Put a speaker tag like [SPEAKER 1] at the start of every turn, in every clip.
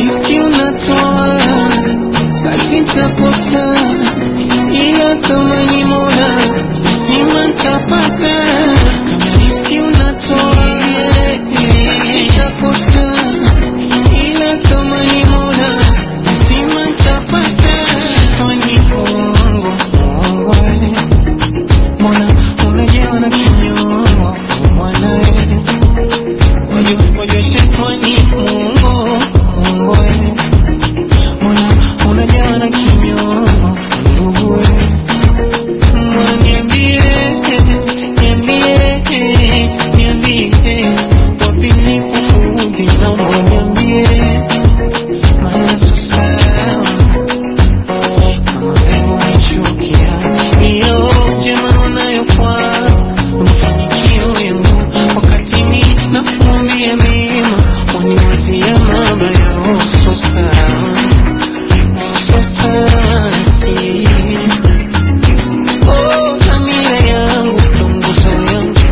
[SPEAKER 1] riziki unatoa, basi nitakosa, ila kama ni Mola lazima nitapata. Kama riziki unatoa, basi nitakosa, ila kama ni Mola lazima nitapata. Shetani muongo, muongo Mola unajawa na kinyongo Bwana wajua shetani muongo, muongo Mola unajawa na kinyongo ndugu Mola niambie, wapi nilipokuudhi naomba niambie, maana sio sawa kama wewe unichukia. Hiyo jema unayo kwako, mafanikio yangu, wakati mimi nakuombea mema waniwazia mabaya. Oh, so sawa, so sawa. Oh, dhamira yangu ndo nguzo yangu.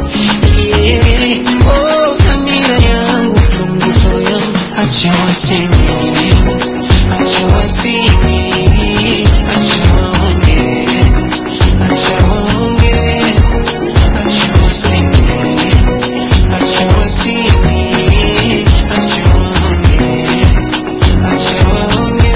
[SPEAKER 1] Oh, dhamira yangu ndo nguzo yangu. Acha waseme, acha waseme, acha waonge, acha waonge, acha waseme, acha waseme, acha waonge, acha waonge.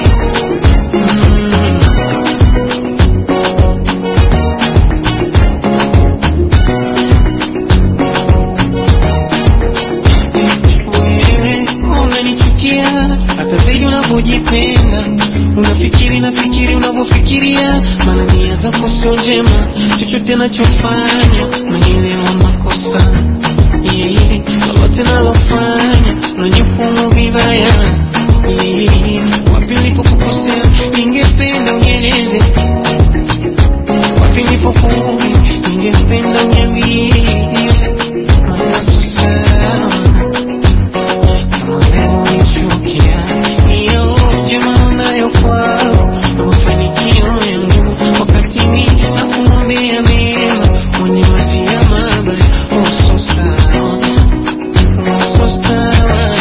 [SPEAKER 1] Wewe unanichukia hata zaidi unavyojipenda, nafikiri unavyofikiria, maana nia zako sio njema. Chochote nachofanya unanielewa makosa, lolote nalofanya unanihukumu vibaya. Wapi nilipokukosea ningependa unieleze, wapi nilipokuudhi ningependa uniambie, maana sio sawa kama wewe unichukia. Hiyo jema unayo kwako na mafanikio yangu, wakati mimi nakuombea mema waniwazia mabaya. Oh, so sawa, oh, so sawa.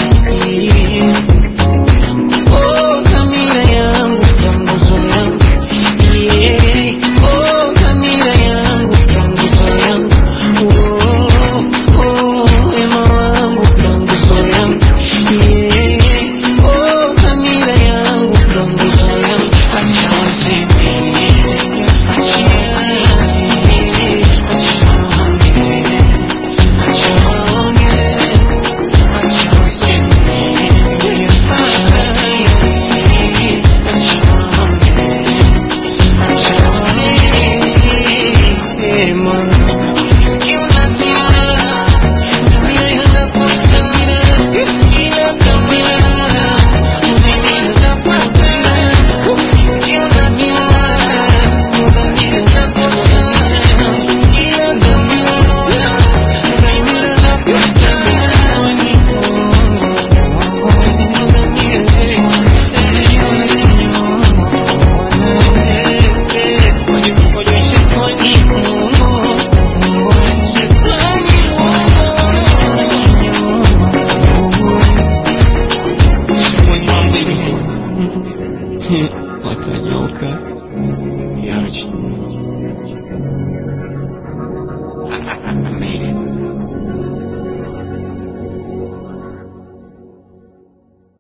[SPEAKER 1] Oh, dhamira yangu ndo nguzo yangu. Oh, dhamira yangu ndo nguzo yangu. Oh, wema wangu ndo nguzo yangu. Oh, dhamira yangu ndo nguzo yangu. Acha waseme, acha waseme, acha waonge, acha waonge, acha waseme, acha waseme, acha waonge, acha waseme. Mola riziki unatoa, dhamira yanakosa, ila kama ni Mola lazima nitapata. Riziki unatoa, dhamira yanakosa, ila kama ni Mola lazima nitapata. Ni Mungu, Mungu dhamira unajawa na kinyongo wajua shetani muongo, shetani muongo unajawa na kinyongo watanyoka yaji